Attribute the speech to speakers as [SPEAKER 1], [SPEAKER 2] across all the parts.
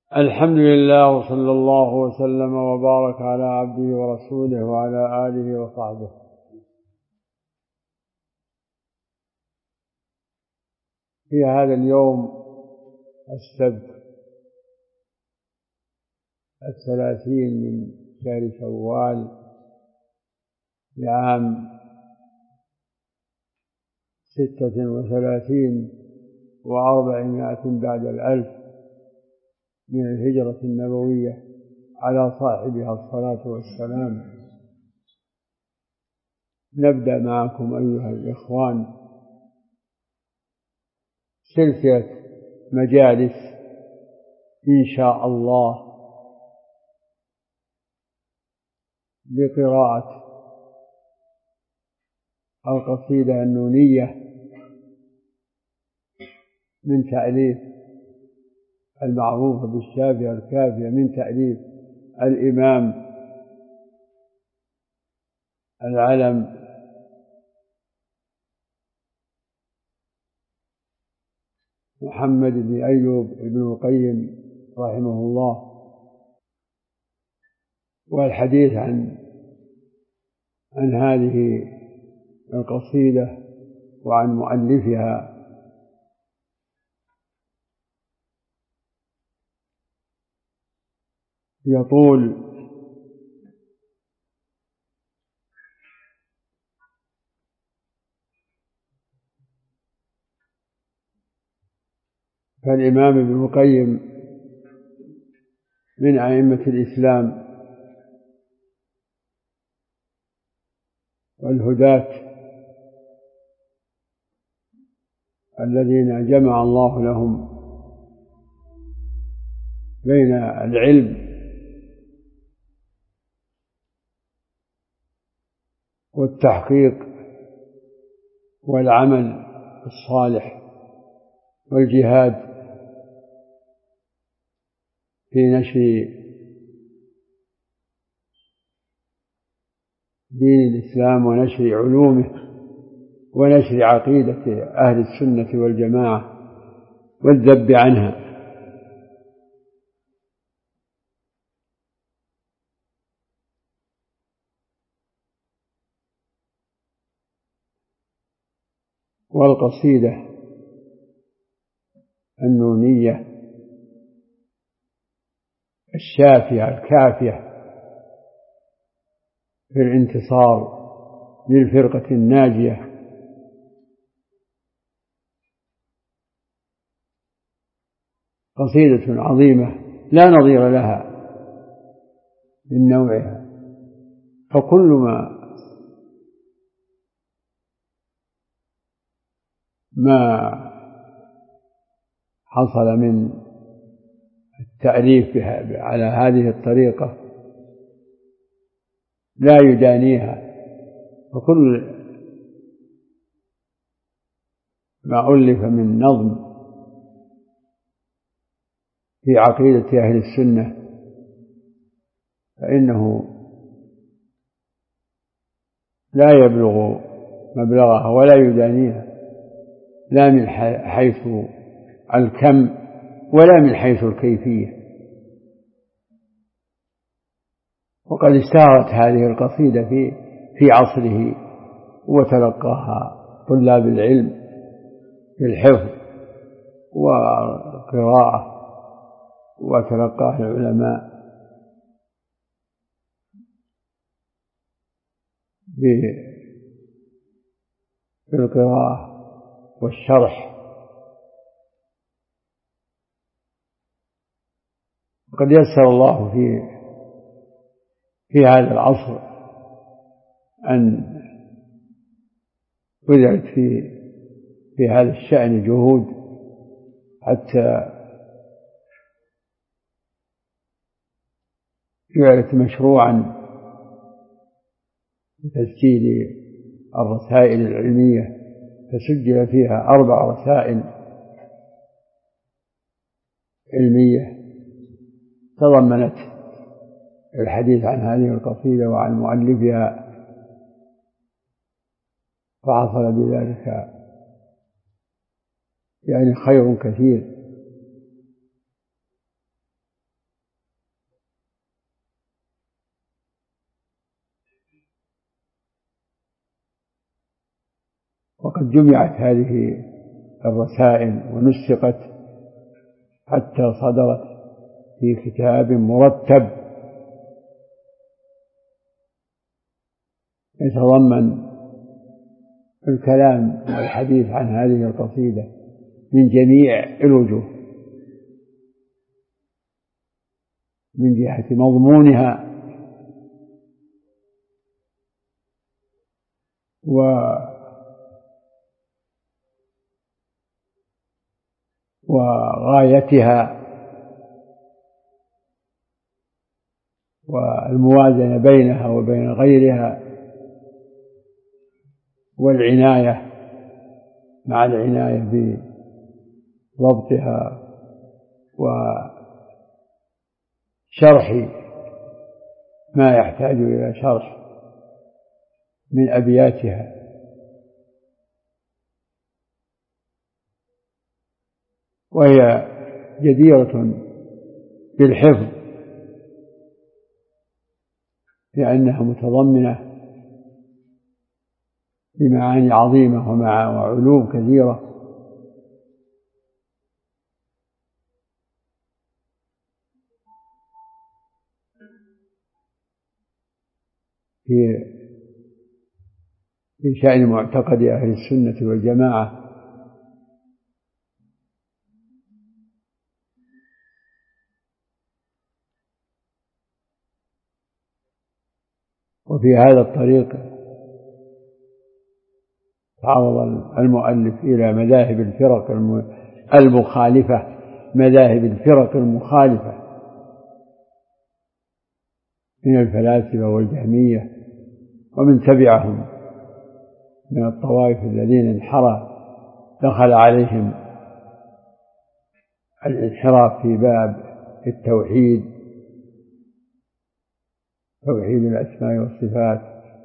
[SPEAKER 1] الحمد لله، وصلى الله وسلم وبارك على عبده ورسوله وعلى آله وصحبه. في هذا اليوم السبت 30 من شهر شوال لعام 36 و400 بعد الألف من الهجرة النبوية، على صاحبها الصلاة والسلام. نبدأ معكم أيها الإخوان سلسلة مجالس إن شاء الله لقراءة القصيدة النونية من تأليف المعروف بالشافية الكافية، من تأليف الإمام العلم محمد بن أيوب بن القيم رحمه الله. والحديث عن هذه القصيدة وعن مؤلفها يطول، فالإمام ابن القيم من أئمة الإسلام والهداة الذين جمع الله لهم بين العلم والتحقيق والعمل الصالح والجهاد في نشر دين الإسلام ونشر علومه ونشر عقيدة أهل السنة والجماعة والذب عنها. والقصيدة النونية الشافية الكافية في الانتصار للفرقة الناجية قصيدة عظيمة لا نظير لها من نوعها، فكل ما حصل من التأليف بها على هذه الطريقة لا يدانيها، وكل ما ألف من نظم في عقيدة أهل السنة فإنه لا يبلغ مبلغها ولا يدانيها، لا من حيث الكم ولا من حيث الكيفية. وقد اشتهرت هذه القصيدة في عصره، وتلقاها طلاب العلم بالحفظ والقراءة، وتلقاها العلماء بالقراءة والشرح. وقد يسر الله في هذا العصر أن بذلت في هذا الشأن جهود حتى جعلت مشروعا لتسجيل الرسائل العلمية، فسجل فيها 4 رسائل علمية تضمنت الحديث عن هذه القصيدة وعن مؤلفها، فحصل بذلك يعني خير كثير. وقد جمعت هذه الرسائل ونسقت حتى صدرت في كتاب مرتب يتضمن الكلام والحديث عن هذه القصيدة من جميع الوجوه، من جهة مضمونها وغايتها والموازنة بينها وبين غيرها، والعناية مع العناية بضبطها وشرح ما يحتاج إلى شرح من أبياتها. وهي جديرة بالحفظ لأنها متضمنة لمعاني عظيمة وعلوم كثيرة. في شأن معتقد أهل السنة والجماعة، وفي هذا الطريق تعرض المؤلف إلى مذاهب الفرق المخالفة، مذاهب الفرق المخالفة من الفلاسفة والجهمية ومن تبعهم من الطوائف الذين دخل عليهم الانحراف في باب التوحيد، توحيد الأسماء والصفات،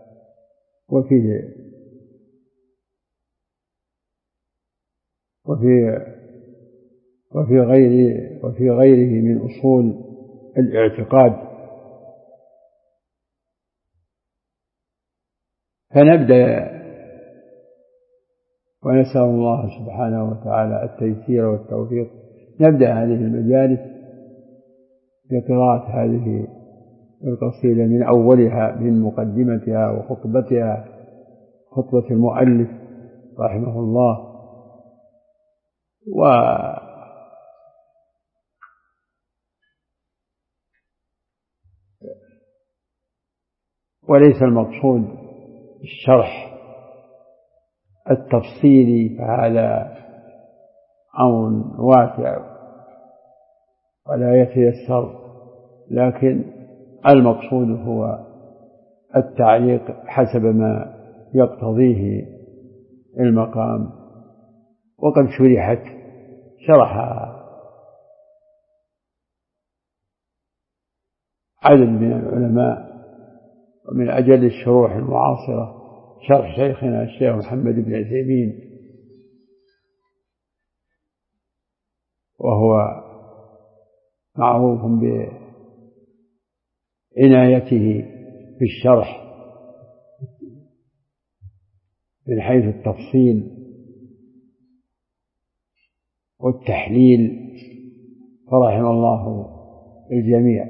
[SPEAKER 1] وفي غيره من أصول الاعتقاد. فنبدأ ونسأل الله سبحانه وتعالى التيسير والتوفيق، نبدأ هذه المجالس بقراءة هذه القصيدة من أولها، من مقدمتها وخطبتها، خطبة المؤلف رحمه الله. وليس المقصود الشرح التفصيلي، فهذا أمر واسع ولا يتيسر، لكن المقصود هو التعليق حسب ما يقتضيه المقام. وقد شرحها عدد من العلماء، ومن أجل الشروح المعاصرة شرح شيخنا الشيخ محمد بن عثيمين، وهو معروف بعنايته في الشرح من حيث التفصيل والتحليل، فرحم الله الجميع.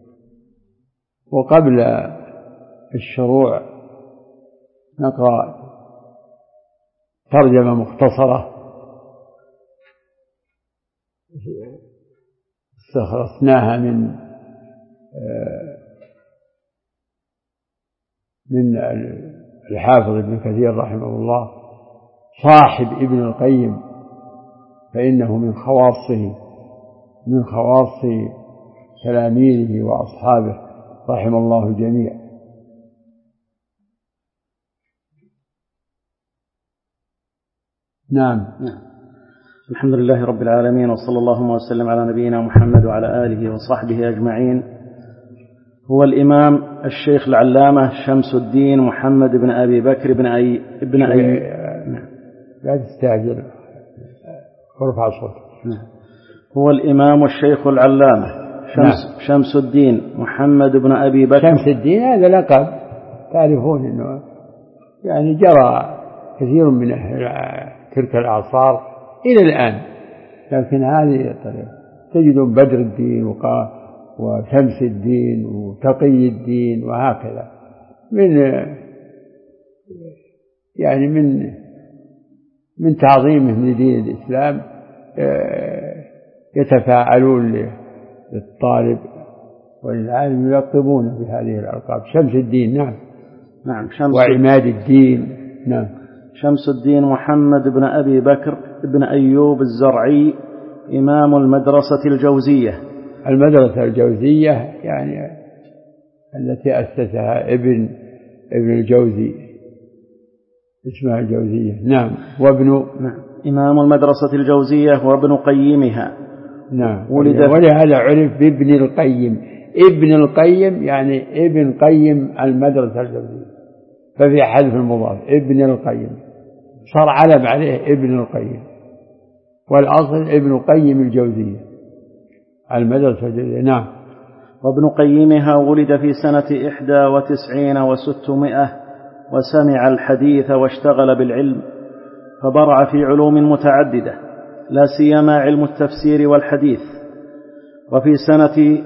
[SPEAKER 1] وقبل الشروع نقرأ ترجمة مختصرة استخلصناها من الحافظ ابن كثير رحمه الله صاحب ابن القيم، فإنه من خواص تلاميذه وأصحابه رحم الله الجميع. نعم.
[SPEAKER 2] الحمد لله رب العالمين، وصلى الله وسلم على نبينا محمد وعلى آله وصحبه أجمعين. هو الإمام الشيخ العلامة شمس الدين محمد بن أبي بكر بن أي
[SPEAKER 1] لا تستعجل ورفع صوتك.
[SPEAKER 2] هو الإمام الشيخ العلامة شمس الدين محمد بن أبي بكر.
[SPEAKER 1] شمس الدين هذا لقب تعرفون أنه يعني جرى كثير من تلك الأعصار إلى الآن، لكن هذه الطريقة تجد بدر الدين وشمس الدين وتقي الدين وهكذا من تعظيمهم لدين الإسلام يتفاعلون للطالب وللعالم، يلقبون بهذه الألقاب. شمس الدين
[SPEAKER 2] نعم
[SPEAKER 1] وعماد الدين. نعم.
[SPEAKER 2] شمس الدين محمد بن أبي بكر بن أيوب الزرعي، إمام المدرسة الجوزية.
[SPEAKER 1] المدرسة الجوزية يعني التي أسسها ابن الجوزي، اسمها الجوزية. نعم.
[SPEAKER 2] إمام المدرسة الجوزية وابن قيمها.
[SPEAKER 1] نعم. ولهذا عرف بابن القيم. ابن القيم يعني ابن قيم المدرسة الجوزية، ففي حذف المضاف ابن القيم، صار علم عليه ابن القيم، والأصل ابن قيم الجوزية المدرسة الجوزية. نعم.
[SPEAKER 2] وابن قيمها ولد في سنة 91 و600، وسمع الحديث واشتغل بالعلم، فبرع في علوم متعددة، لا سيما علم التفسير والحديث. وفي سنة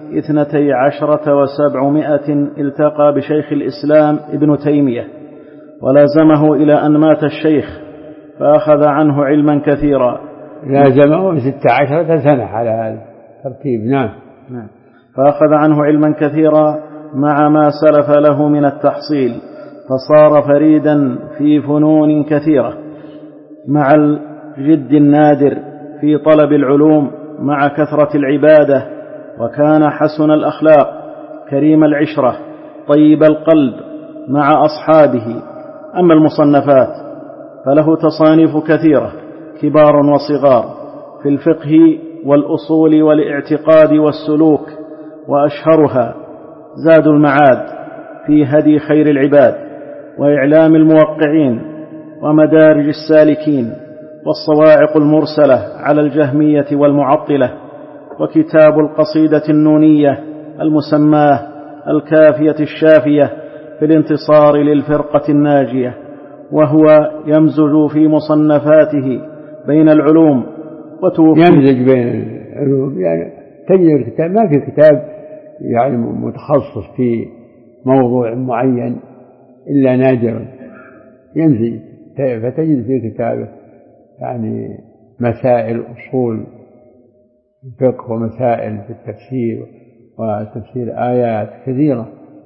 [SPEAKER 2] 12 و700 التقى بشيخ الإسلام ابن تيمية، ولازمه إلى أن مات الشيخ، فأخذ عنه علما كثيرا.
[SPEAKER 1] لازمه 16 سنة على هذا الترتيب. نعم.
[SPEAKER 2] فأخذ عنه علما كثيرا مع ما سلف له من التحصيل، فصار فريدا في فنون كثيرة، مع الجد النادر في طلب العلوم مع كثرة العبادة. وكان حسن الأخلاق، كريم العشرة، طيب القلب مع أصحابه. أما المصنفات فله تصانيف كثيرة، كبار وصغار، في الفقه والأصول والاعتقاد والسلوك، وأشهرها زاد المعاد في هدي خير العباد، وإعلام الموقعين، ومدارج السالكين، والصواعق المرسلة على الجهمية والمعطلة، وكتاب القصيدة النونية المسماه الكافية الشافية في الانتصار للفرقة الناجية. وهو يمزج في مصنفاته بين العلوم
[SPEAKER 1] يمزج بين العلوم، يعني تجد الكتاب ما في كتاب يعني متخصص في موضوع معين إلا نادرا يمزج، فتجد في كتابه يعني مسائل أصول الفقه ومسائل في التفسير وتفسير آيات كثيرة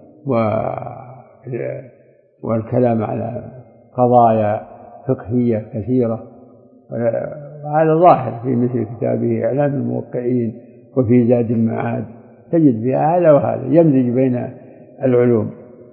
[SPEAKER 1] والكلام على قضايا فقهية كثيرة. وهذا ظاهر في مثل كتابه إعلام الموقعين وفي زاد المعاد، تجد فيها هذا وهذا، يمزج بين العلوم.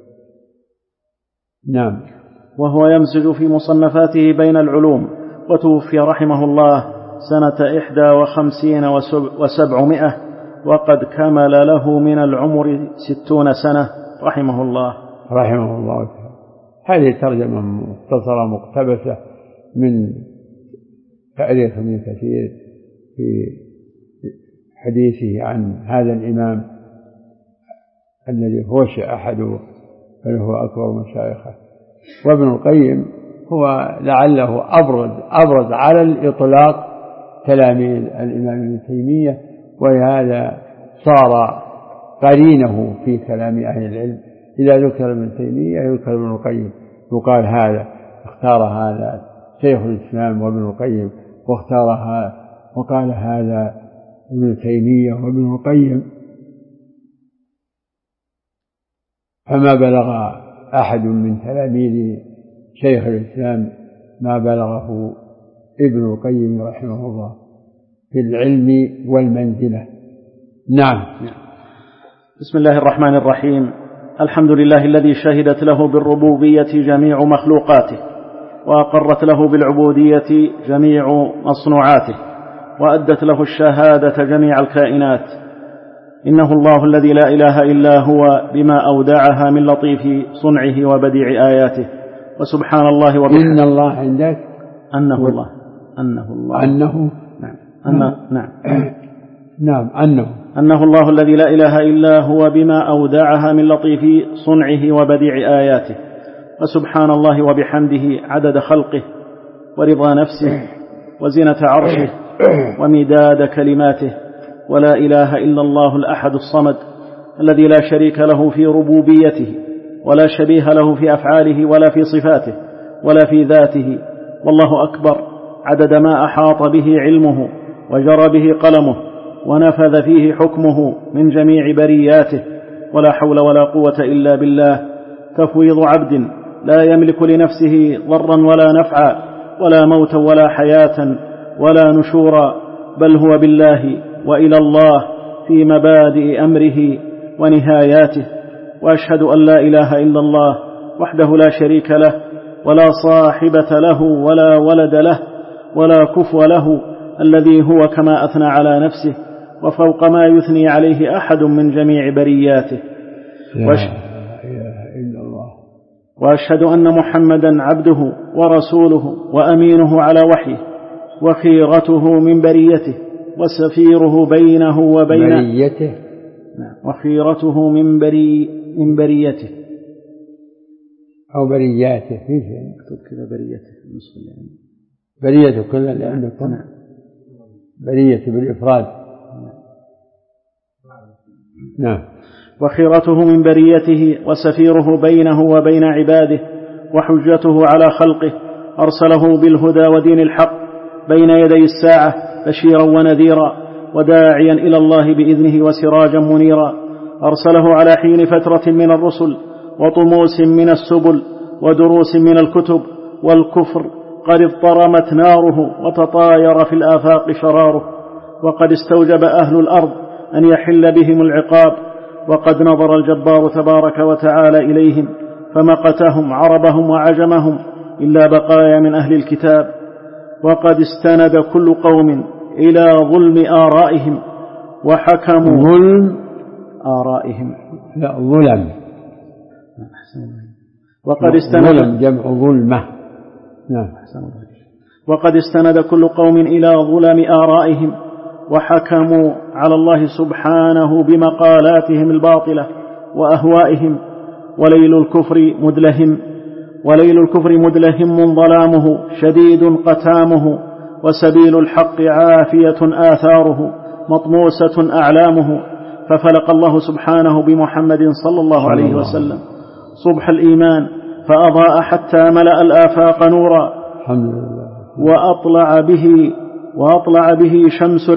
[SPEAKER 1] نعم.
[SPEAKER 2] وهو يمزج في مصنفاته بين العلوم. وتوفي رحمه الله سنة 51 و700، وقد كمل له من العمر 60 سنة رحمه الله.
[SPEAKER 1] رحمه الله. هذه ترجمة مختصرة مقتبسة من تاريخ ابن كثير في حديثه عن هذا الإمام الذي هو أحد بل هو أكبر مشايخه. وابن القيم هو لعله أبرز على الإطلاق تلاميذ الإمام ابن تيمية، ولهذا صار قرينه في كلام أهل العلم. إذا ذكر ابن تيمية يذكر ابن القيم، يقال هذا اختار هذا شيخ الإسلام وابن القيم، واختار هذا وقال هذا ابن تيمية وابن القيم. فما بلغ أحد من تلاميذ شيخ الإسلام ما بلغه ابن القيم رحمه الله في العلم والمنزلة. نعم.
[SPEAKER 2] بسم الله الرحمن الرحيم. الحمد لله الذي شهدت له بالربوبية جميع مخلوقاته، وأقرت له بالعبودية جميع مصنوعاته، وأدت له الشهادة جميع الكائنات. إنه الله الذي لا إله إلا هو بما أودعها من لطيف صنعه وبديع آياته. وسبحان الله وبحمده.
[SPEAKER 1] إن الله عندك
[SPEAKER 2] أنه الله
[SPEAKER 1] أنه نعم
[SPEAKER 2] أنه الله الذي لا إله إلا هو بما أودعها من لطيف صنعه وبديع آياته. وسبحان الله وبحمده عدد خلقه ورضا نفسه وزنة عرشه ومداد كلماته. ولا إله إلا الله الأحد الصمد الذي لا شريك له في ربوبيته ولا شبيه له في أفعاله ولا في صفاته ولا في ذاته. والله أكبر عدد ما أحاط به علمه وجرى به قلمه ونفذ فيه حكمه من جميع برياته. ولا حول ولا قوة إلا بالله. تفويض عبد لا يملك لنفسه ضرا ولا نفعا ولا موتا ولا حياة ولا نشورا، بل هو بالله وإلى الله في مبادئ أمره ونهاياته. وأشهد أن لا إله إلا الله وحده لا شريك له ولا صاحبة له ولا ولد له ولا كفو له، الذي هو كما أثنى على نفسه وفوق ما يثني عليه أحد من جميع برياته. وأشهد أن محمدا عبده ورسوله وأمينه على وحيه وخيرته من بريته وسفيره بينه وبين
[SPEAKER 1] بريته
[SPEAKER 2] وخيرته من بريته
[SPEAKER 1] أو برياته في شيء
[SPEAKER 2] مكتوب كذا بريته
[SPEAKER 1] بريته كلها اللي عندكم بريته بالإفراد. نعم.
[SPEAKER 2] وخيرته من بريته وسفيره بينه وبين عباده وحجته على خلقه، أرسله بالهدى ودين الحق بين يدي الساعة بشيرا ونذيرا وداعيا إلى الله بإذنه وسراجا منيرا. أرسله على حين فترة من الرسل وطموس من السبل ودروس من الكتب، والكفر قد اضطرمت ناره وتطاير في الآفاق شراره، وقد استوجب أهل الأرض أن يحل بهم العقاب، وقد نظر الجبار تبارك وتعالى إليهم فمقتهم عربهم وعجمهم إلا بقايا من أهل الكتاب. وقد استند كل قوم إلى ظلم آرائهم وحكموا
[SPEAKER 1] ظلم
[SPEAKER 2] آرائهم
[SPEAKER 1] لا ظلم
[SPEAKER 2] وقد استند
[SPEAKER 1] ظلم جمع ظلمة. نعم.
[SPEAKER 2] وقد استند كل قوم إلى ظلم آرائهم وحكموا على الله سبحانه بمقالاتهم الباطلة وأهوائهم. وليل الكفر مدلهم ظلامه شديد قتامه، وسبيل الحق عافية آثاره مطموسة أعلامه. ففلق الله سبحانه بمحمد صلى الله عليه وسلم صبح الإيمان فأضاء حتى ملأ الآفاق نورا،
[SPEAKER 1] الحمد لله.
[SPEAKER 2] وأطلع به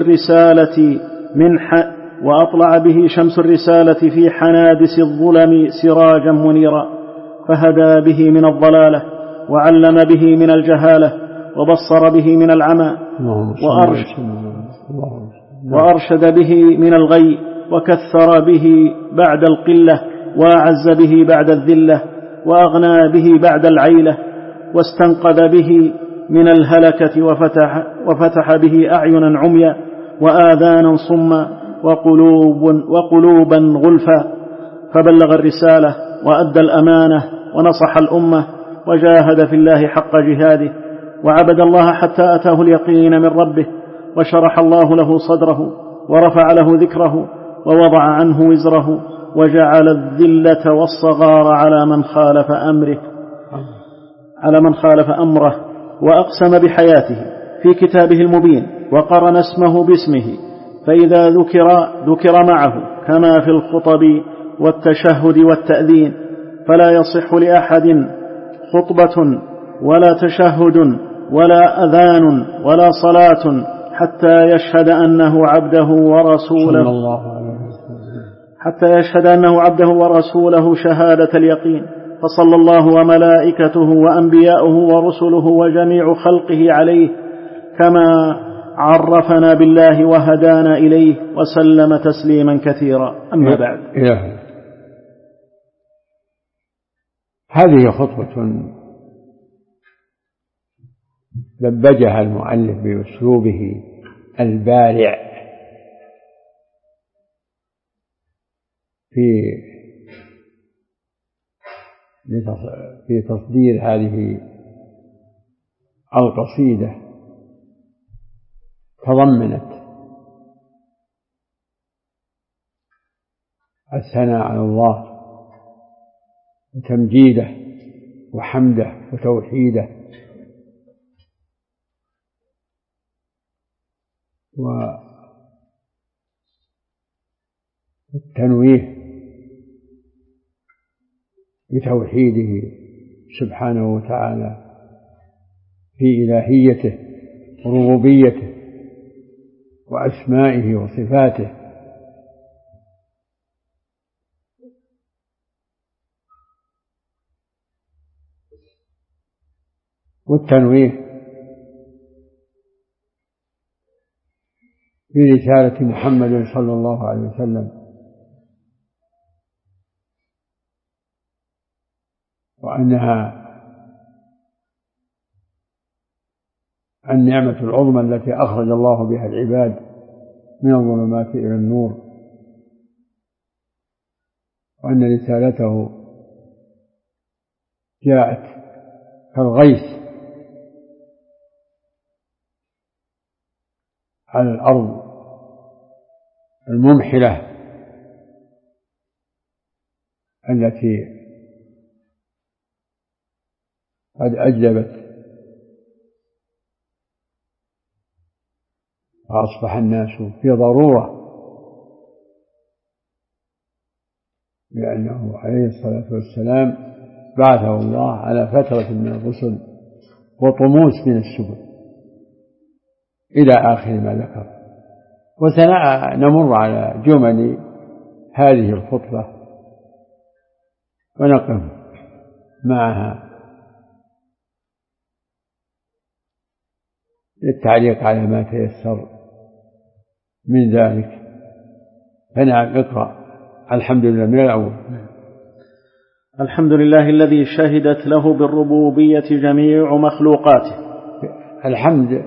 [SPEAKER 2] شمس الرسالة في حنادس الظلم سراجا منيرا، فهدى به من الضلالة وعلم به من الجهالة وبصر به من العمى وأرشد به من الغي، وكثر به بعد القلة وأعز به بعد الذلة وأغنى به بعد العيلة، واستنقذ به من الهلكة وفتح به أعينا عميا وآذانا صما وقلوبا غلفا. فبلغ الرسالة وأدى الأمانة ونصح الأمة وجاهد في الله حق جهاده، وعبد الله حتى أتاه اليقين من ربه، وشرح الله له صدره ورفع له ذكره ووضع عنه وزره، وجعل الذلة والصغار على من خالف أمره وأقسم بحياته في كتابه المبين وقرن اسمه باسمه، فإذا ذكر معه كما في الخطب والتشهد والتأذين، فلا يصح لأحد خطبة ولا تشهد ولا أذان ولا صلاة حتى يشهد أنه عبده ورسوله شهادة اليقين. فصلى الله وملائكته وأنبياؤه ورسله وجميع خلقه عليه كما عرفنا بالله وهدانا إليه، وسلم تسليما كثيرا. أما بعد،
[SPEAKER 1] هذه خطبة دبجها المؤلف بأسلوبه البارع في تصدير هذه القصيدة. تضمنت الثناء على الله وتمجيده وحمده وتوحيده والتنويه بتوحيده سبحانه وتعالى في إلهيته وربوبيته وأسمائه وصفاته، والتنويه في رسالة محمد صلى الله عليه وسلم، وأنها النعمة العظمى التي أخرج الله بها العباد من الظلمات إلى النور، وأن رسالته جاءت كالغيث على الأرض الممحلة التي قد أجلبت فأصبح الناس في ضرورة، لأنه عليه الصلاة والسلام بعثه الله على فترة من الرسل وطموس من السبل إلى آخر ما ذكر. وسنمر على جمل هذه الخطبة ونقف معها للتعليق على ما تيسر من ذلك. فنعم، اقرأ. الحمد لله من الأول.
[SPEAKER 2] الحمد لله الذي شهدت له بالربوبية جميع مخلوقاته.
[SPEAKER 1] الحمد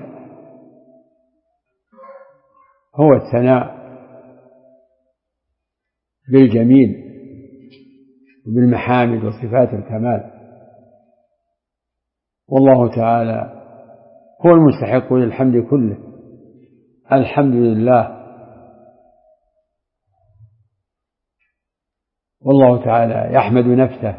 [SPEAKER 1] هو الثناء بالجميل وبالمحامد وصفات الكمال، والله تعالى هو المستحق للحمد كله. الحمد لله. والله تعالى يحمد نفسه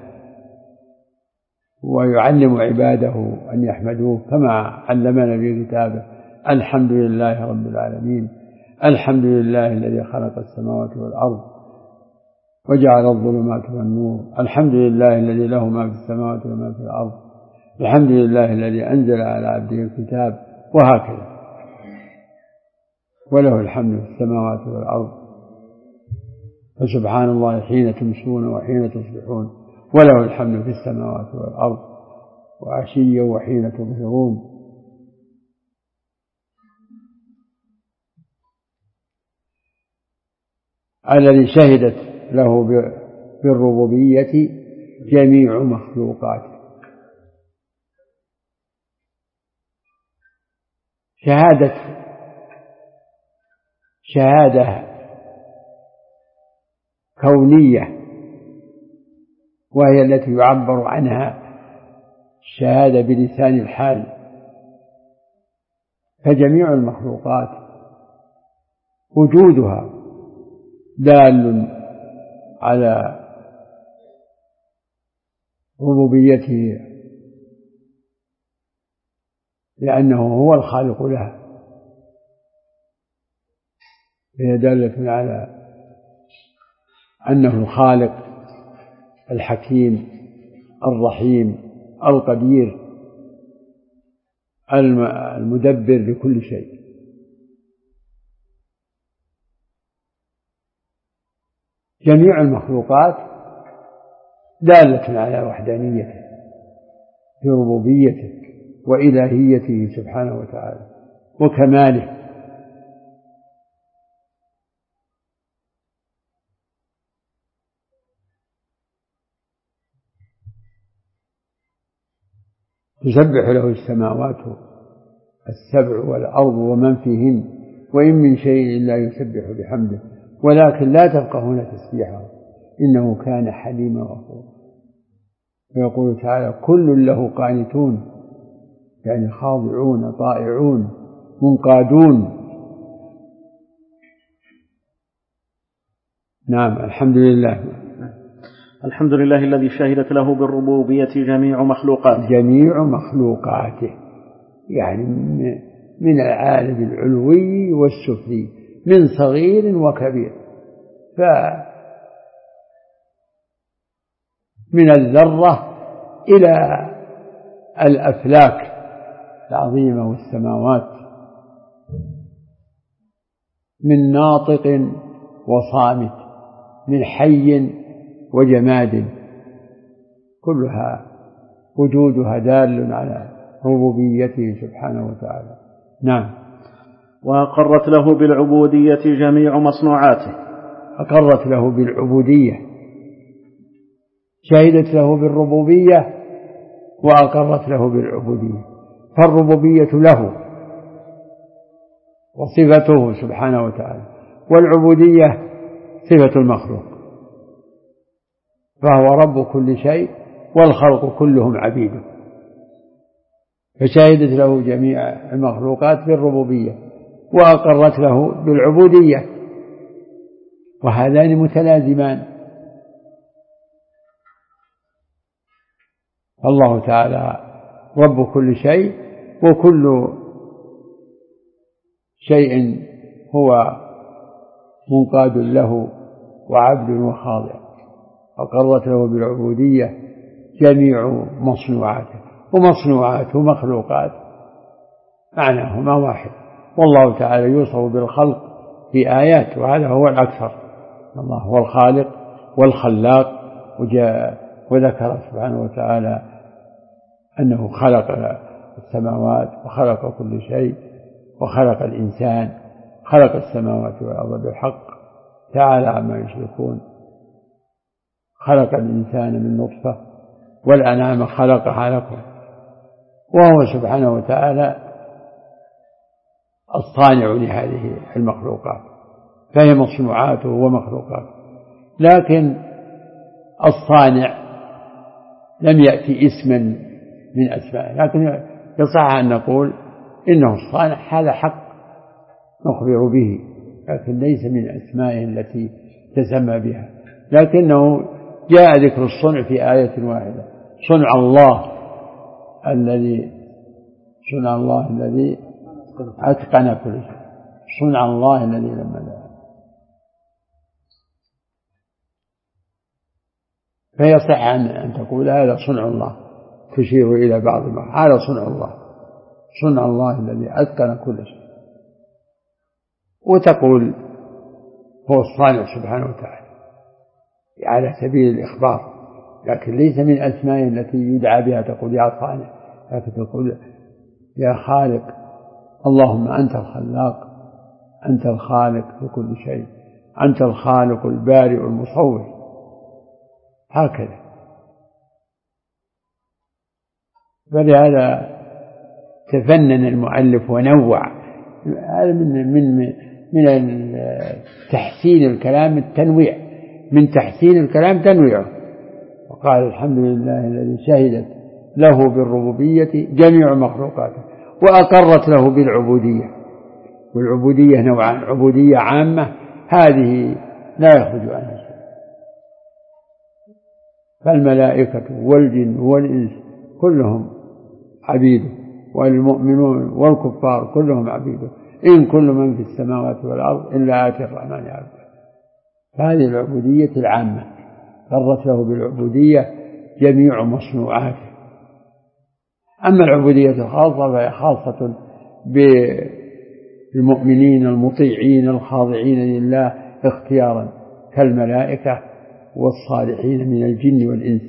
[SPEAKER 1] ويعلم عباده أن يحمدوه كما علمنا في كتابه: الحمد لله رب العالمين، الحمد لله الذي خلق السماوات والأرض وجعل الظلمات والنور، الحمد لله الذي له ما في السماوات وما في الأرض، الحمد لله الذي أنزل على عبده الكتاب، وهكذا. وله الحمد في السماوات والأرض، فسبحان الله حين تمسون وحين تصبحون، وله الحمد في السماوات والأرض وعشيا وحين تظهرون. الذي شهدت له بالربوبية جميع مخلوقاته. شهادة كونية، وهي التي يعبر عنها الشهادة بلسان الحال. فجميع المخلوقات وجودها دال على ربوبيته، لأنه هو الخالق لها، هي دالة على أنه الخالق الحكيم الرحيم القدير المدبر لكل شيء. جميع المخلوقات دالة على وحدانيته في ربوبيته وإلهيته سبحانه وتعالى وكماله. تسبح له السماوات السبع والأرض ومن فيهن وإن من شيء إلا يسبح بحمده ولكن لا تفقهون تسبيحه إنه كان حليما غفورا. ويقول تعالى: كل له قانتون، يعني خاضعون طائعون منقادون. نعم، الحمد لله.
[SPEAKER 2] الحمد لله الذي شهدت له بالربوبية جميع مخلوقاته.
[SPEAKER 1] جميع مخلوقاته، يعني من العالم العلوي والسفلي، من صغير وكبير، من الذرة إلى الأفلاك العظيمة والسماوات، من ناطق وصامت، من حي وجماد، كلها وجودها دال على ربوبيته سبحانه وتعالى. نعم.
[SPEAKER 2] وأقرت له بالعبودية جميع مصنوعاته.
[SPEAKER 1] أقرت له بالعبودية، شهدت له بالربوبية وأقرت له بالعبودية، فالربوبية له وصفته سبحانه وتعالى، والعبودية صفة المخلوق، فهو رب كل شيء والخلق كلهم عبيده، فشهدت له جميع المخلوقات بالربوبية وأقرت له بالعبودية، وهذان متلازمان. الله تعالى رب كل شيء، وكل شيء هو منقاد له وعبد وخاضع، أقرت له بالعبودية جميع مصنوعاته، ومصنوعاته مخلوقات معناهما واحد، والله تعالى يوصف بالخلق في آيات، وهذا هو الأكثر. الله هو الخالق والخلاق، وذكر سبحانه وتعالى أنه خلق السماوات وخلق كل شيء وخلق الإنسان، خلق السماوات والأرض بالحق تعالى عما يشركون، خلق الإنسان من نطفة والأنعام خلقها لكم، وهو سبحانه وتعالى الصانع لهذه المخلوقات، فهي مصنوعاته ومخلوقاته، لكن الصانع لم يأتي اسما من أسمائه، لكن يصح أن نقول إنه الصانع، هذا حق نخبر به، لكن ليس من أسمائه التي تسمى بها، لكنه جاء ذكر الصنع في آية واحدة، صنع الله الذي أتقن كل شيء، صنع الله الذي لم لا، فيصح أن تقول هذا صنع الله، تشير إلى بعض ما هذا صنع الله الذي أتقن كل شيء، وتقول هو الصانع سبحانه وتعالى على سبيل الإخبار، لكن ليس من أسمائه التي يدعى بها تقول يا صانع، لكن تقول يا خالق، اللهم أنت الخلاق، أنت الخالق لكل شيء، أنت الخالق البارئ المصور، هكذا. فلهذا تفنن المؤلف ونوع، هذا من تحسين الكلام التنويع، من تحسين الكلام تنويعه، وقال الحمد لله الذي شهدت له بالربوبية جميع مخلوقاته وأقرت له بالعبودية، والعبودية نوعان، عبودية عامة هذه لا يخرج عنها شيء، فالملائكة والجن والإنس كلهم عبيده، والمؤمنون والكفار كلهم عبيده، إن كل من في السماوات والأرض إلا آتي الرحمن عبدا، فهذه العبودية العامة، قرت له بالعبودية جميع مصنوعاته. أما العبودية الخاصة فهي خاصة بالمؤمنين المطيعين الخاضعين لله اختيارا، كالملائكة والصالحين من الجن والإنس.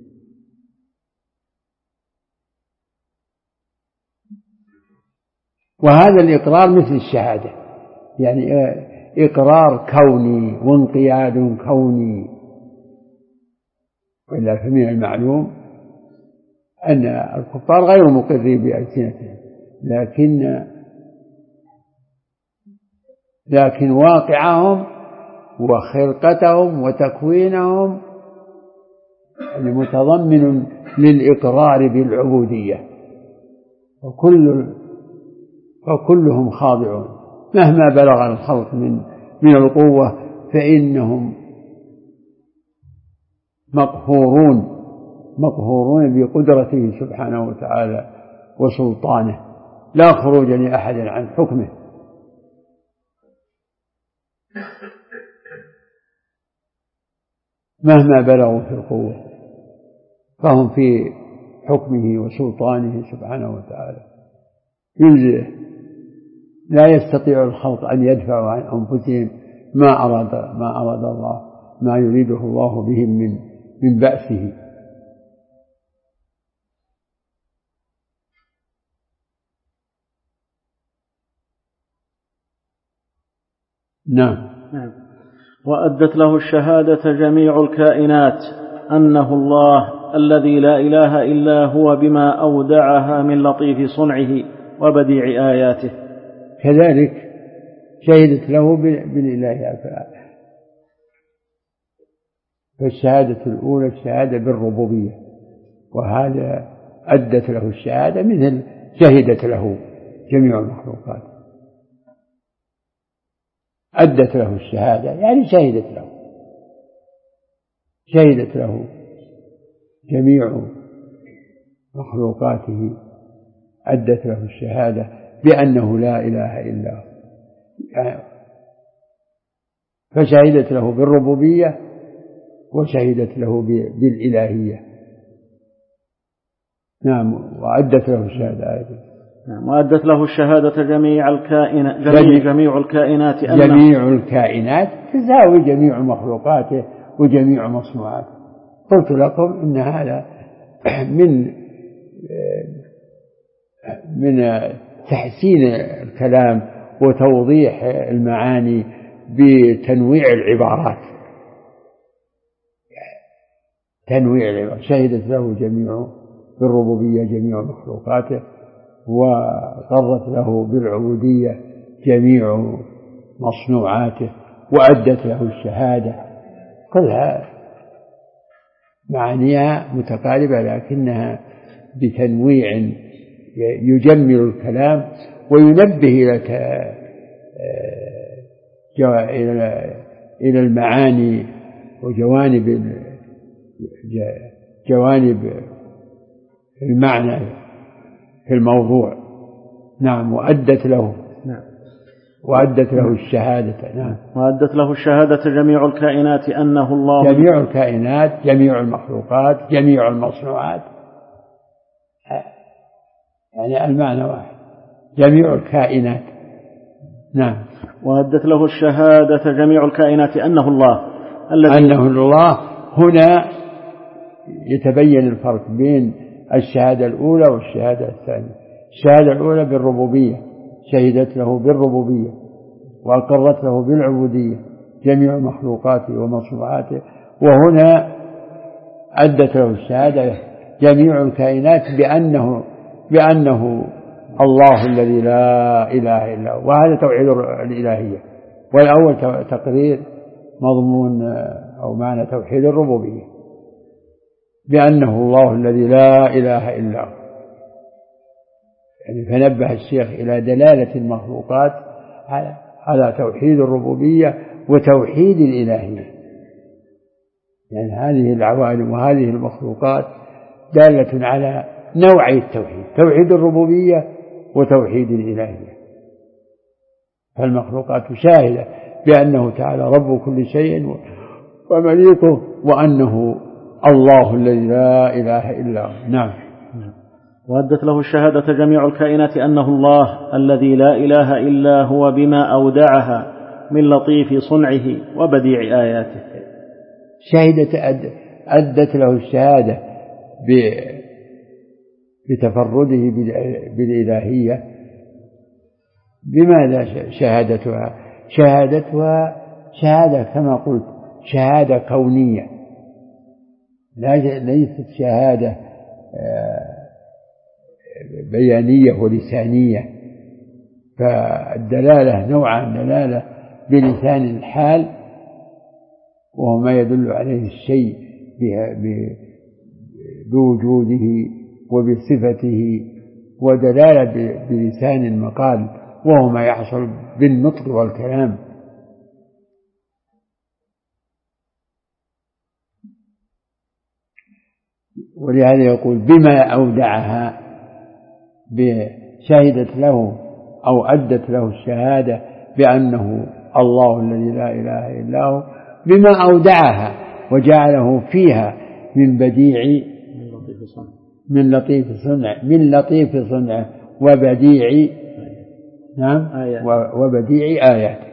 [SPEAKER 1] وهذا الإقرار مثل الشهادة، يعني إقرار كوني وانقياد كوني، وإلا فمن المعلوم أن الكفار غير مقرين بألسنتهم، لكن واقعهم وخلقتهم وتكوينهم متضمن للإقرار بالعبودية، وكلهم خاضعون مهما بلغ الخلق من القوة، فإنهم مقهورون بقدرته سبحانه وتعالى وسلطانه، لا خروج لأحد عن حكمه. مهما بلغوا في القوة فهم في حكمه وسلطانه سبحانه وتعالى ينزله. لا يستطيع الخلق أن يدفعوا عن أنفسهم ما أراد الله، ما يريده الله بهم من بأسه. نعم.
[SPEAKER 2] وأدت له الشهادة جميع الكائنات أنه الله الذي لا إله إلا هو بما أودعها من لطيف صنعه وبديع آياته.
[SPEAKER 1] كذلك شهدت له بالإلهية. فالشهادة الأولى الشهادة بالربوبية، وهذا أدت له الشهادة مثل شهدت له جميع المخلوقات. أدت له الشهادة يعني شهدت له جميع مخلوقاته، أدت له الشهادة بأنه لا إله إلا هو. فشهدت له بالربوبية وشهدت له بالإلهية. نعم. وأدت له الشهادة أيضا.
[SPEAKER 2] نعم. وأدت له الشهادة جميع الكائنات
[SPEAKER 1] جميع الكائنات تساوي جميع مخلوقاته وجميع مصنوعاته. قلت لكم إن هذا من تحسين الكلام وتوضيح المعاني بتنويع العبارات. شهدت له بالربوبية جميع مخلوقاته، وقرت له بالعبودية جميع مصنوعاته، وأدت له الشهادة. كلها معانيها متقاربة لكنها بتنويع يجمل الكلام وينبه لك إلى المعاني جوانب المعنى في الموضوع. نعم. وأدت له الشهادة. نعم.
[SPEAKER 2] وأدت له الشهادة جميع الكائنات أنه الله.
[SPEAKER 1] جميع الكائنات، جميع المخلوقات، جميع المصنوعات، يعني المعنى واحد، جميع الكائنات. نعم.
[SPEAKER 2] وأدت له الشهادة جميع الكائنات أنه الله
[SPEAKER 1] أنه الله. هنا يتبين الفرق بين الشهادة الأولى والشهادة الثانية. الشهادة الأولى بالربوبية، شهدت له بالربوبية وأقرت له بالعبودية جميع مخلوقاته ومصنوعاته. وهنا أدت له الشهادة جميع الكائنات بأنه الله الذي لا إله إلا هو، وهذا توحيد الإلهية. والأول تقرير مضمون أو معنى توحيد الربوبية، بأنه الله الذي لا إله إلا هو. يعني فنبه الشيخ إلى دلالة المخلوقات على توحيد الربوبية وتوحيد الإلهية. يعني هذه العوالم وهذه المخلوقات دالة على نوعي التوحيد، توحيد الربوبية وتوحيد الإلهية. فالمخلوقات شاهدة بأنه تعالى رب كل شيء ومليكه، وأنه الله الذي لا إله إلا هو. نعم.
[SPEAKER 2] وأدت له الشهادة جميع الكائنات أنه الله الذي لا إله إلا هو بما أودعها من لطيف صنعه وبديع آياته.
[SPEAKER 1] أدت له الشهادة بتفرده بالإلهية. بماذا شهادتها؟ شهادة كما قلت شهادة كونية، ليست شهادة بيانية ولسانية. فالدلالة نوعان: دلالة بلسان الحال وهو ما يدل عليه الشيء بوجوده وبصفته، ودلالة بلسان المقال وهو ما يحصل بالنطق والكلام. ولهذا يقول بما أودعها، شهدت له أو أدت له الشهادة بأنه الله الذي لا إله إلا هو، بما أودعها وجعله فيها من بديع من لطيف صنعه وبديع وبديع آياته.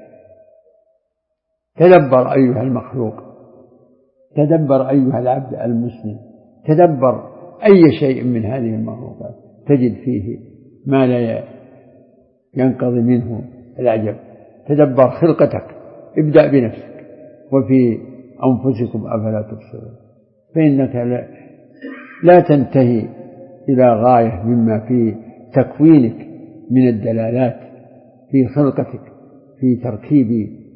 [SPEAKER 1] تدبر أيها المخلوق، تدبر أيها العبد المسلم، تدبر أي شيء من هذه المخلوقات تجد فيه ما لا ينقضي منه العجب. تدبر خلقتك، ابدأ بنفسك، وفي أنفسكم أفلا تبصرون، فإنك لا تنتهي إلى غاية مما في تكوينك من الدلالات في خلقتك، في تركيب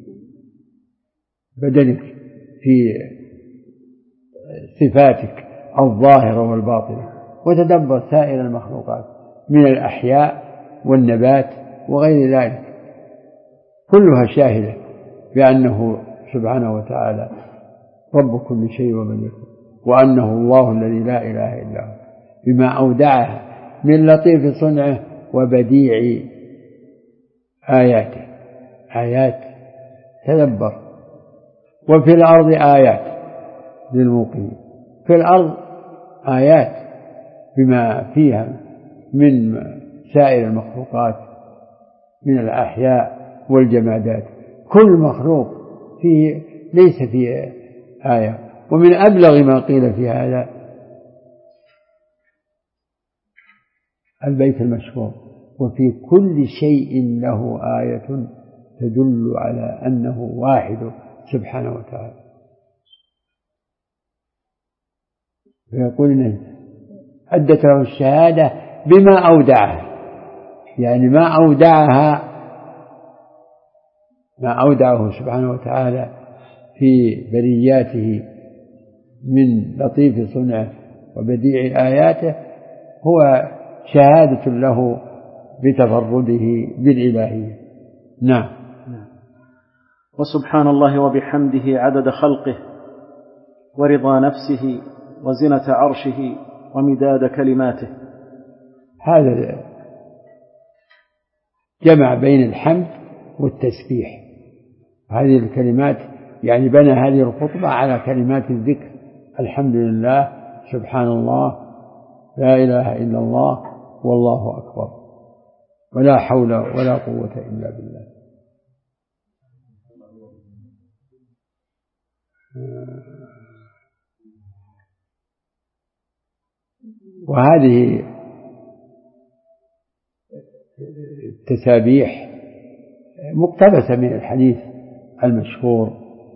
[SPEAKER 1] بدنك، في صفاتك الظاهرة والباطنة. وتدبر سائر المخلوقات من الأحياء والنبات وغير ذلك، كلها شاهدة بأنه سبحانه وتعالى رب كل شيء ومليكه، وأنه الله الذي لا إله إلا هو، بما أودعها من لطيف صنعه وبديع آياته. آيات تدبر. وفي الأرض آيات للموقنين، في الأرض آيات بما فيها من سائر المخلوقات من الأحياء والجمادات، كل مخلوق فيه ليس فيه آية. ومن أبلغ ما قيل في هذا البيت المشهور: وفي كل شيء له آية تدل على أنه واحد سبحانه وتعالى. فيقول إنه أدت له الشهادة بما أودعها، يعني ما أودعه سبحانه وتعالى في برياته من لطيف صنعه وبديع آياته هو شهادة له بتفرده بالإلهية. نعم.
[SPEAKER 2] وسبحان الله وبحمده عدد خلقه ورضا نفسه وزنة عرشه ومداد كلماته.
[SPEAKER 1] هذا جمع بين الحمد والتسبيح. هذه الكلمات يعني بنى هذه الخطبة على كلمات الذكر: الحمد لله، سبحان الله، لا إله إلا الله، والله أكبر، ولا حول ولا قوة إلا بالله. وهذه التسابيح مقتبسة من الحديث المشهور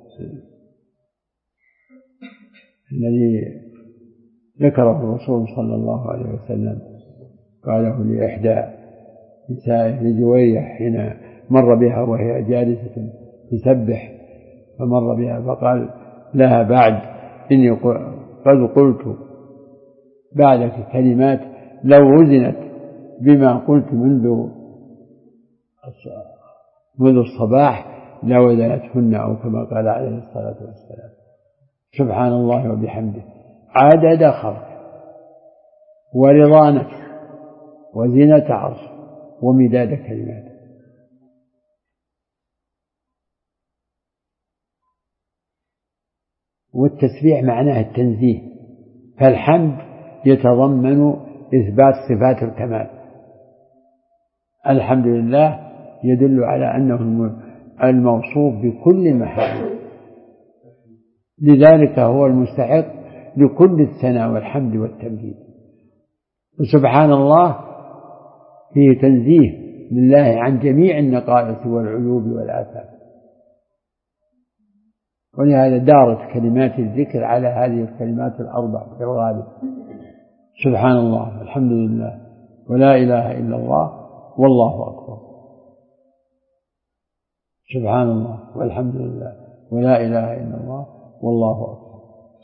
[SPEAKER 1] الذي ذكره الرسول صلى الله عليه وسلم، قاله لإحدى نسائه لجويرية حين مر بها وهي جالسة تسبح، فمر بها فقال لها: بعد إني قد قلت بعدك كلمات لو وزنت بما قلت منذ الصباح لوزنتهن، أو كما قال عليه الصلاة والسلام. سبحان الله وبحمده عدد خلقه ورضا نفسه وزنة عرشه ومداد كلماته. والتسبيح معناه التنزيه، فالحمد يتضمن إثبات صفات الكمال. الحمد لله يدل على أنه الموصوف بكل محامد، لذلك هو المستحق لكل الثناء والحمد والتمجيد. وسبحان الله فيه تنزيه لله عن جميع النقائص والعيوب والآثام، ولهذا دارت كلمات الذكر على هذه الكلمات الأربع في الغالب: سبحان الله، الحمد لله، ولا إله إلا الله، والله أكبر. سبحان الله والحمد لله ولا إله إلا الله والله أكبر.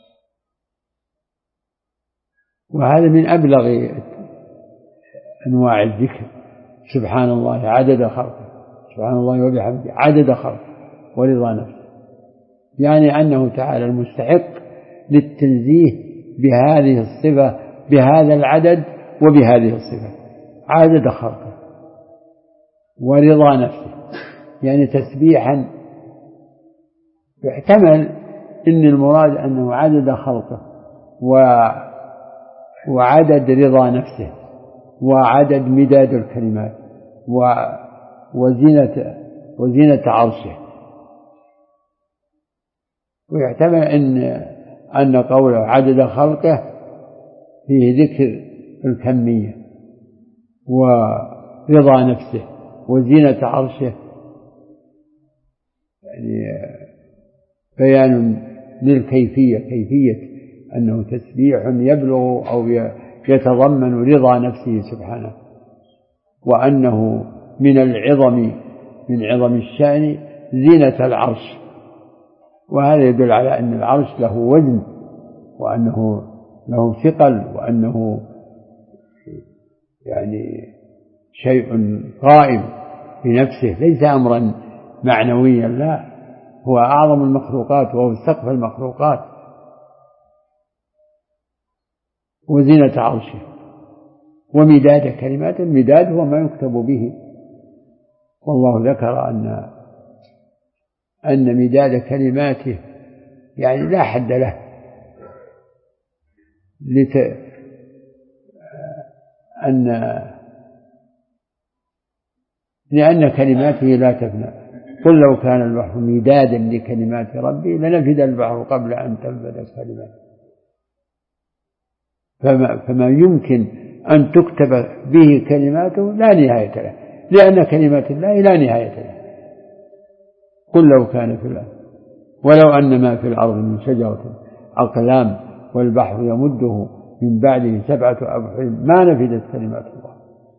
[SPEAKER 1] وهذا من أبلغ أنواع الذكر. سبحان الله عدد خلقه، سبحان الله وبحمده عدد خلقه ورضا نفسه، يعني أنه تعالى المستحق للتنزيه بهذه الصفة بهذا العدد وبهذه الصفة، عدد خلقه ورضا نفسه. يعني تسبيحا يحتمل إن المراد أنه عدد خلقه وعدد رضا نفسه وعدد مداد الكلمات وزينة عرشه. ويحتمل أن قوله عدد خلقه فيه ذكر الكمية ورضا نفسه وزينة عرشه، يعني بيان للكيفية، كيفية أنه تسبيح يبلغ أو يتضمن رضا نفسه سبحانه، وأنه من العظم، من عظم الشأن زينة العرش. وهذا يدل على أن العرش له وزن وأنه له ثقل وأنه يعني شيء قائم بنفسه، ليس أمرا معنويا، لا، هو أعظم المخلوقات وهو سقف المخلوقات وزينة عرشه ومداد كلمات. المداد هو ما يكتب به، والله ذكر أن مداد كلماته يعني لا حد له، لأن كلماته لا تفنى. قل لو كان البحر مدادا لكلمات ربي لنفد البحر قبل أن تنفد الكلمات. فما يمكن أن تكتب به كلماته لا نهاية له، لأن كلمات الله لا نهاية له. قل لو كان في الأرض ولو أن ما في الأرض من شجرة أقلام والبحر يمده من بعده 7 أبحر ما نفدت كلمات الله.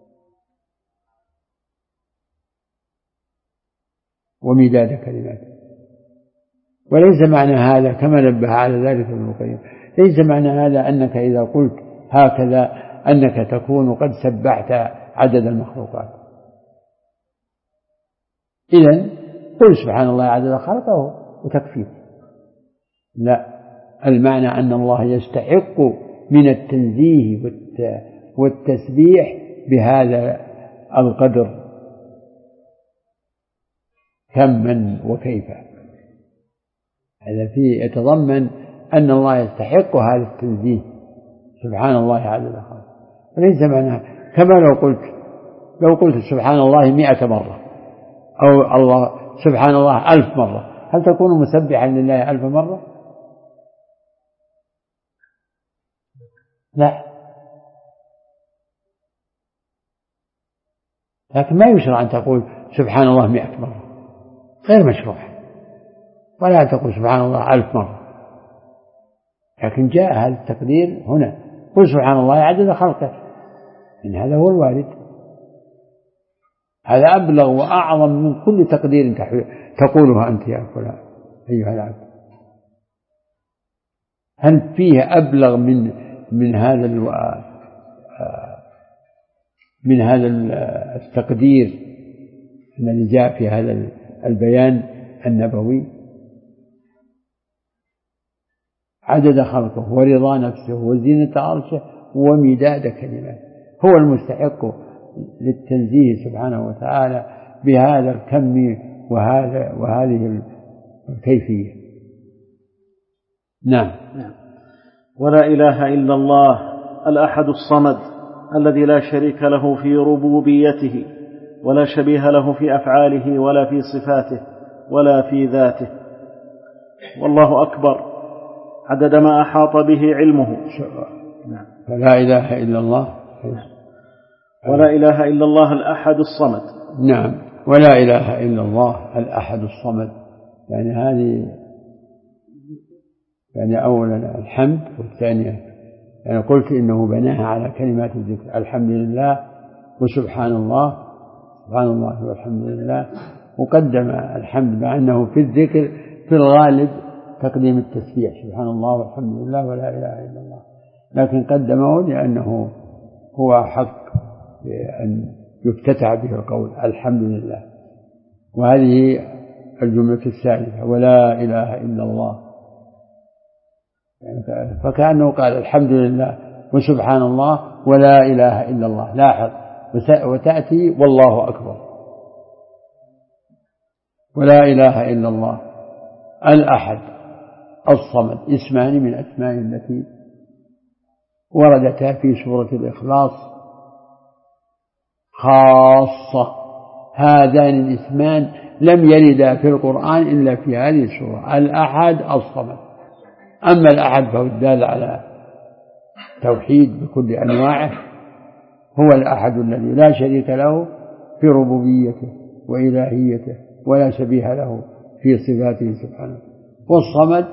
[SPEAKER 1] ومداد كلماته. وليس معنى هذا كما نبه على ذلك ابن القيم، ليس معنى هذا أنك إذا قلت هكذا أنك تكون قد سبحت عدد المخلوقات. إذن قل سبحان الله عدد خلقه وتكفيه. لا، المعنى أن الله يستحق من التنزيه والتسبيح بهذا القدر كما وكيفا. هذا فيه يتضمن أن الله يستحق هذا التنزيه سبحان الله عدد خلقه. وليس معنى كما لو قلت سبحان الله 100 مرة أو الله سبحان الله 1000 مرة، هل تكون مسبحا لله 1000 مرة؟ لا. لكن ما يشرع أن تقول سبحان الله 100 مرة، غير مشروع. ولا تقول سبحان الله 1000 مرة. لكن جاء هذا التقدير هنا، قل سبحان الله عدد خلقه، إن هذا هو الوارد. هذا أبلغ وأعظم من كل تقدير تقولها أنت يا فلان أيها العبد. هل فيه أبلغ من هذا التقدير الذي جاء في هذا البيان النبوي؟ عدد خلقه ورضا نفسه وزينة عرشه ومداد كلماته. هو المستحق للتنزيه سبحانه وتعالى بهذا الكم وهذه الكيفية. نعم.
[SPEAKER 2] ولا إله إلا الله الأحد الصمد الذي لا شريك له في ربوبيته ولا شبيه له في أفعاله ولا في صفاته ولا في ذاته. والله أكبر عدد ما أحاط به علمه.
[SPEAKER 1] فلا إله إلا الله.
[SPEAKER 2] ولا إله إلا الله الأحد الصمد.
[SPEAKER 1] نعم، ولا إله إلا الله الأحد الصمد. يعني هذه يعني أولا الحمد، والثانية يعني قلت إنه بناها على كلمات الذكر، الحمد لله وسبحان الله، سبحان الله والحمد لله. وقدم الحمد مع أنه في الذكر في الغالب تقديم التسبيح سبحان الله والحمد لله ولا إله إلا الله، لكن قدمه لأنه هو حق بأن يفتتح به القول الحمد لله. وهذه الجملة الثالثة ولا إله إلا الله فكأنه قال الحمد لله وسبحان الله ولا إله إلا الله. لاحظ وتأتي والله أكبر، ولا إله إلا الله. الأحد الصمد اسمان من أسماء التي وردتا في سورة الإخلاص خاصة. هذان الاسمان لم يردا في القرآن إلا في هذه السورة، الأحد الصمد. أما الأحد فهو الدال على توحيد بكل أنواعه، هو الأحد الذي لا شريك له في ربوبيته وإلهيته ولا شبيه له في صفاته سبحانه. والصمد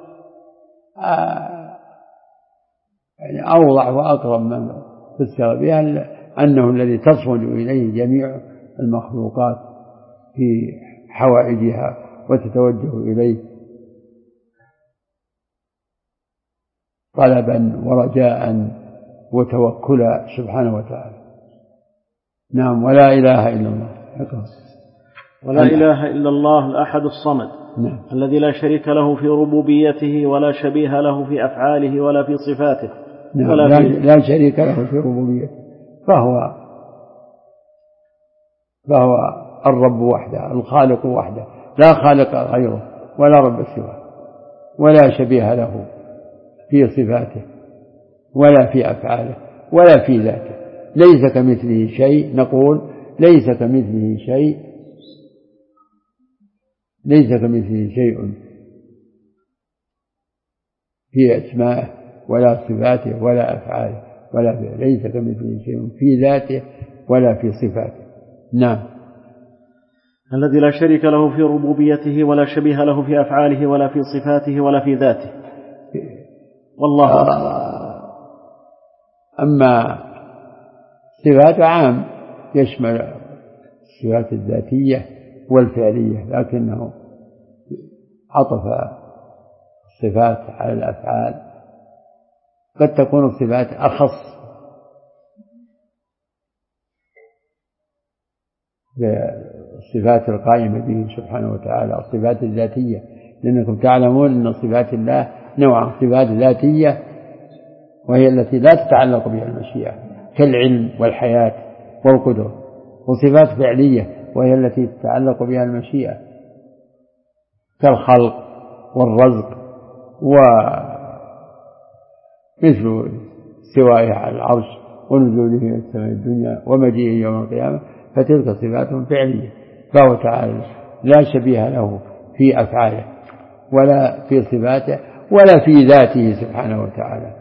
[SPEAKER 1] يعني أوضح وأقرب من فسر بها أنه الذي تصمد إليه جميع المخلوقات في حوائجها وتتوجه إليه طلبا ورجاء وتوكلا سبحانه وتعالى. نعم. ولا إله إلا الله.
[SPEAKER 2] ولا إله إلا الله الأحد الصمد.
[SPEAKER 1] نعم.
[SPEAKER 2] الذي لا شريك له في ربوبيته ولا شبيه له في أفعاله ولا في صفاته.
[SPEAKER 1] نعم. لا شريك له في ربوبيته، فهو الرب وحده، الخالق وحده، لا خالق غيره ولا رب سواه، ولا شبيه له في صفاته ولا في أفعاله ولا في ذاته. ليس كمثله شيء، نقول ليس كمثله شيء، ليس كمثله شيء في أسمائه ولا صفاته ولا أفعاله ولا في، ليس كمثله شيء في ذاته ولا في صفاته. نعم.
[SPEAKER 2] الذي لا شريك له في ربوبيته ولا شبيه له في أفعاله ولا في صفاته ولا في ذاته. والله
[SPEAKER 1] أما صفات عام يشمل الصفات الذاتية والفعلية، لكنه عطف الصفات على الأفعال. قد تكون الصفات أخص بالصفات القائمة به سبحانه وتعالى، الصفات الذاتية، لأنكم تعلمون أن صفات الله نوع، صفات ذاتية وهي التي لا تتعلق بها المشيئة كالعلم والحياة والقدرة، وصفات فعلية وهي التي تتعلق بها المشيئة كالخلق والرزق، ومثل استوائه على العرش ونزوله إلى السماء الدنيا ومجيئه يوم القيامة، فتلك صفات فعلية. فهو تعالى لا شبيه له في أفعاله ولا في صفاته ولا في ذاته سبحانه وتعالى.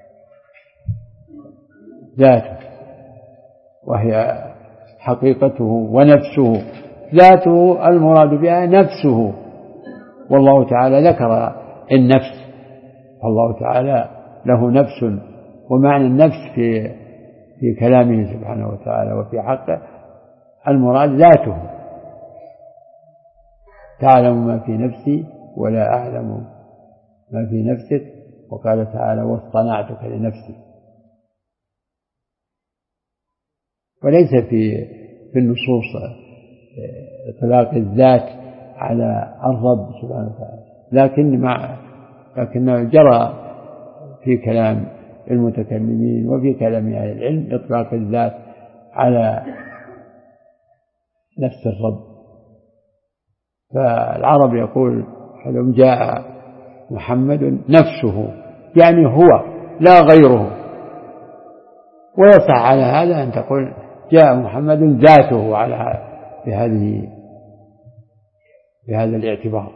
[SPEAKER 1] ذاته وهي حقيقته ونفسه، ذاته المراد بها نفسه، والله تعالى ذكر النفس، فالله تعالى له نفس، ومعنى النفس في كلامه سبحانه وتعالى وفي حقه المراد ذاته. تعلم ما في نفسي ولا أعلم ما في نفسك، وقال تعالى واصطنعتك لنفسي. وليس في النصوص إطلاق الذات على الرب سبحانه وتعالى، لكن جرى في كلام المتكلمين وفي كلام أهل العلم إطلاق الذات على نفس الرب. فالعرب يقول حلم جاء محمد نفسه، يعني هو لا غيره، ويصح على هذا أن تقول جاء محمد ذاته على بهذا الاعتبار.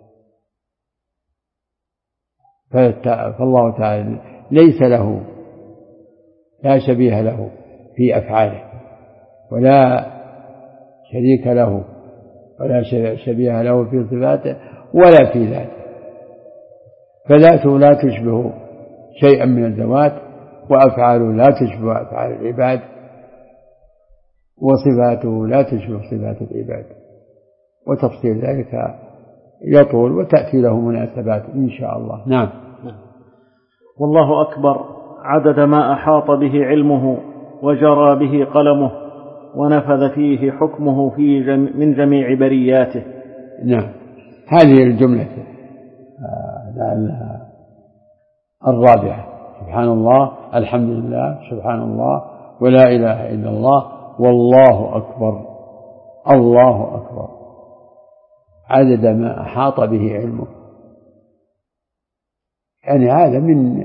[SPEAKER 1] فالله تعالى ليس له، لا شبيه له في أفعاله ولا شريك له ولا شبيه له في صفاته ولا في ذاته، فذاته لا تشبه شيئا من الذوات، وأفعاله لا تشبه أفعال العباد، وصفاته لا تشبه صفات العباد، وتفصيل ذلك يطول وتأتي له مناسبات إن شاء الله. نعم.
[SPEAKER 2] والله أكبر عدد ما أحاط به علمه وجرى به قلمه ونفذ فيه حكمه من جميع برياته.
[SPEAKER 1] نعم. هذه الجملة لعلها الرابعة: سبحان الله، الحمد لله، سبحان الله، ولا إله إلا الله، والله أكبر. الله أكبر عدد ما أحاط به علمه. يعني هذا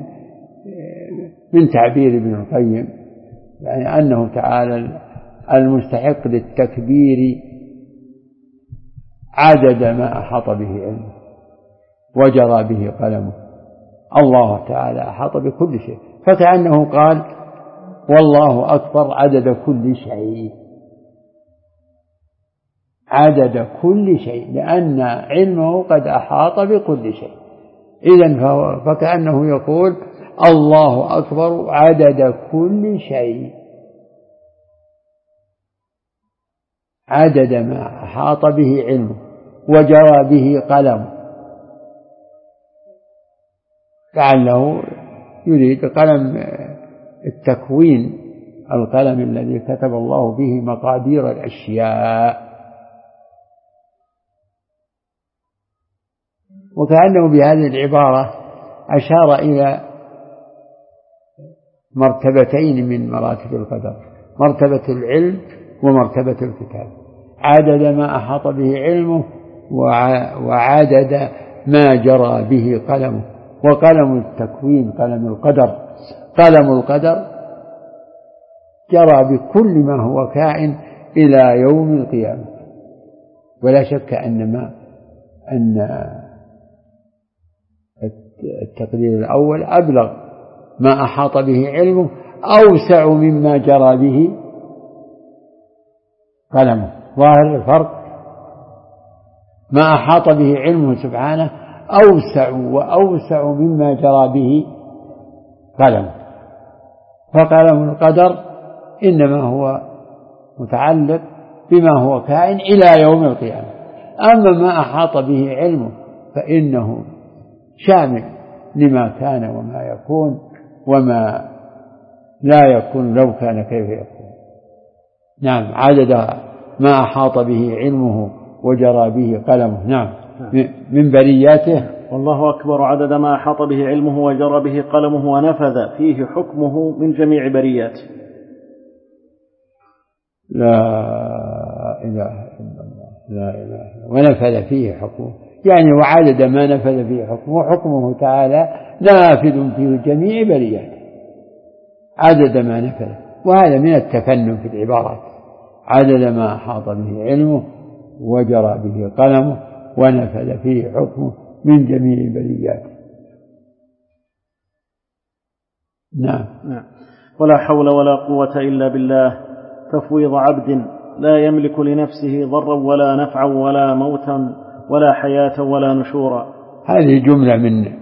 [SPEAKER 1] من تعبير ابن القيم، يعني أنه تعالى المستحق للتكبير عدد ما أحاط به علمه وجرى به قلمه. الله تعالى أحاط بكل شيء، فكأنه قال: والله أكبر عدد كل شيء، عدد كل شيء، لأن علمه قد أحاط بكل شيء. إذن فكأنه يقول: الله أكبر عدد كل شيء، عدد ما أحاط به علمه وجرى به قلمه. لعله يريد قلم التكوين، القلم الذي كتب الله به مقادير الأشياء. وكأنه بهذه العبارة أشار إلى مرتبتين من مراتب القدر: مرتبة العلم ومرتبة الكتاب. عدد ما أحاط به علمه وعدد ما جرى به قلمه. وقلم التكوين قلم القدر، قلم القدر جرى بكل ما هو كائن إلى يوم القيامة. ولا شك أن التقدير الأول أبلغ، ما أحاط به علمه أوسع مما جرى به قلمه. ظاهر الفرق، ما أحاط به علمه سبحانه أوسع وأوسع مما جرى به قلمه. فقلم القدر إنما هو متعلق بما هو كائن إلى يوم القيامة. أما ما أحاط به علمه فإنه شامل لما كان وما يكون وما لا يكون لو كان كيف يكون. نعم، عدد ما أحاط به علمه وجرى به قلمه. نعم، من برياته.
[SPEAKER 2] والله أكبر عدد ما أحاط به علمه وجرى به قلمه ونفذ فيه حكمه من جميع برياته.
[SPEAKER 1] لا إله إلا الله، لا إله إلا الله. ونفذ فيه حكمه، يعني وعدد ما نفذ فيه حكمه، وحكمه تعالى نافذ في جميع برياته، عدد ما نفذ. وهذا من التفنن في العبارات: عدد ما أحاط به علمه وجرى به قلمه ونفذ فيه حكمه من جميع برياته. نعم.
[SPEAKER 2] ولا حول ولا قوة إلا بالله، تفويض عبد لا يملك لنفسه ضرا ولا نفعا ولا موتا ولا حياة ولا نشورا.
[SPEAKER 1] هذه جملة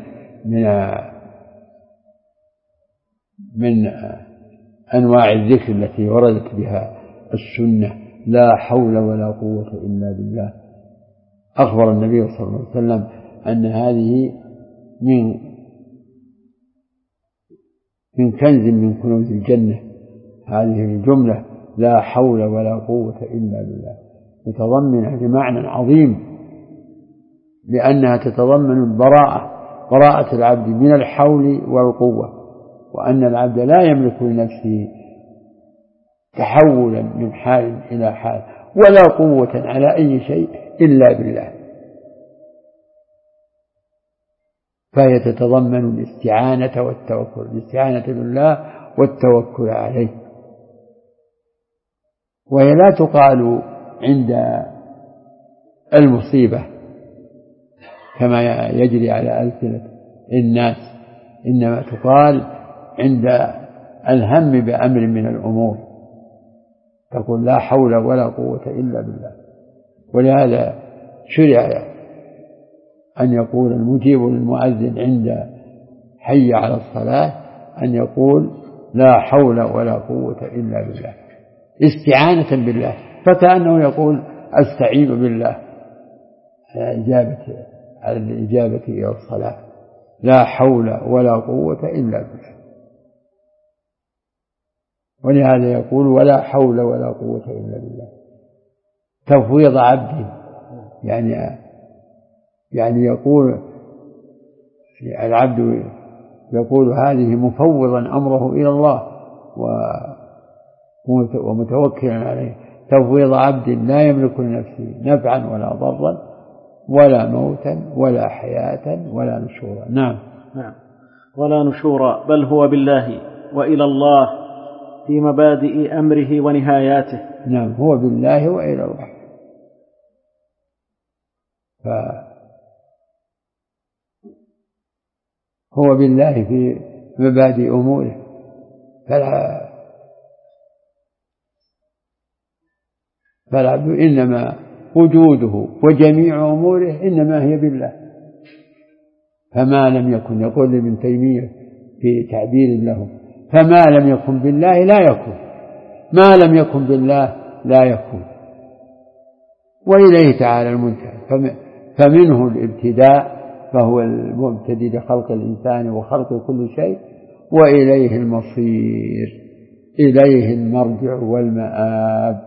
[SPEAKER 1] من أنواع الذكر التي وردت بها السنة: لا حول ولا قوة إلا بالله. أخبر النبي صلى الله عليه وسلم أن هذه من كنز من كنوز الجنة. هذه الجملة لا حول ولا قوة إلا بالله متضمنة لمعنى عظيم، لأنها تتضمن براءة العبد من الحول والقوة، وأن العبد لا يملك لنفسه تحولا من حال إلى حال ولا قوة على أي شيء إلا بالله. فهي تتضمن الاستعانة والتوكل، الاستعانة بالله والتوكل عليه. وهي لا تقال عند المصيبة كما يجري على ألسنة الناس، إنما تقال عند الهم بأمر من الأمور، تقول لا حول ولا قوة إلا بالله. ولهذا شرع أن يقول المجيب للمؤذن عند حي على الصلاة أن يقول لا حول ولا قوة إلا بالله استعانة بالله، فكأنه يقول أستعين بالله على الإجابة إلى الصلاة. لا حول ولا قوة إلا بالله. ولهذا يقول ولا حول ولا قوة إلا بالله. تفويض عبد يعني يقول العبد يقول هذه مفوضا أمره إلى الله ومتوكلا عليه. تفويض عبد لا يملك لنفسه نفعا ولا ضرا ولا موتا ولا حياة ولا نشورا. نعم.
[SPEAKER 2] ولا نشورا، بل هو بالله وإلى الله في مبادئ أمره ونهاياته.
[SPEAKER 1] نعم، هو بالله وإلى الله. هو بالله في مبادئ أموره، فالعبد إنما وجوده وجميع أموره إنما هي بالله. فما لم يكن، يقول ابن تيمية في تعبير له، فما لم يكن بالله لا يكون، ما لم يكن بالله لا يكون، وإليه تعالى المنتهى. فمنه الابتداء، فهو المبتدئ لخلق الإنسان وخلق كل شيء، وإليه المصير، إليه المرجع والمآب،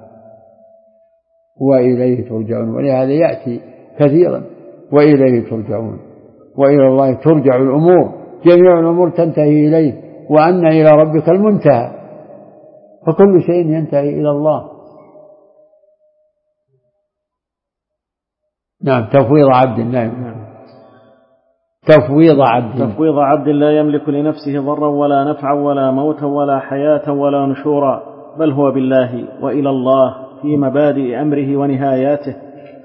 [SPEAKER 1] وإليه ترجعون. ولهذا يأتي كثيرا وإليه ترجعون، وإلى الله ترجع الأمور، جميع الأمور تنتهي إليه، وأن إلى ربك المنتهى، فكل شيء ينتهي إلى الله. نعم. تفويض عبد لا
[SPEAKER 2] يملك لنفسه ضرا ولا نفعا ولا موتا ولا حياة ولا نشورا، بل هو بالله وإلى الله في مبادئ أمره ونهاياته.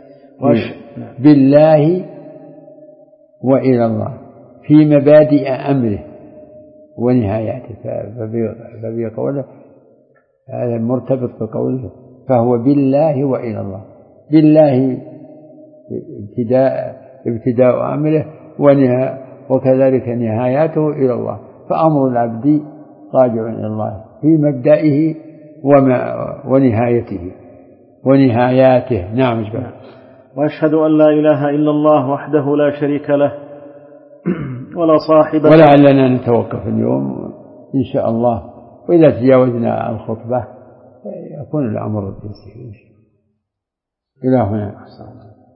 [SPEAKER 1] بالله وإلى الله في مبادئ أمره ونهاياته. ففي قوله هذا مرتبط بقوله فهو بالله وإلى الله. بالله ابتداء أمره وكذلك نهاياته إلى الله. فأمر العبد راجع إلى الله في مبدئه ونهاياته. نعم.
[SPEAKER 2] وأشهد أن لا إله إلا الله وحده لا شريك له ولا صاحب له.
[SPEAKER 1] ولعلنا نتوقف اليوم إن شاء الله، وإذا تجاوزنا الخطبة يكون الأمر يسير إلى هنا.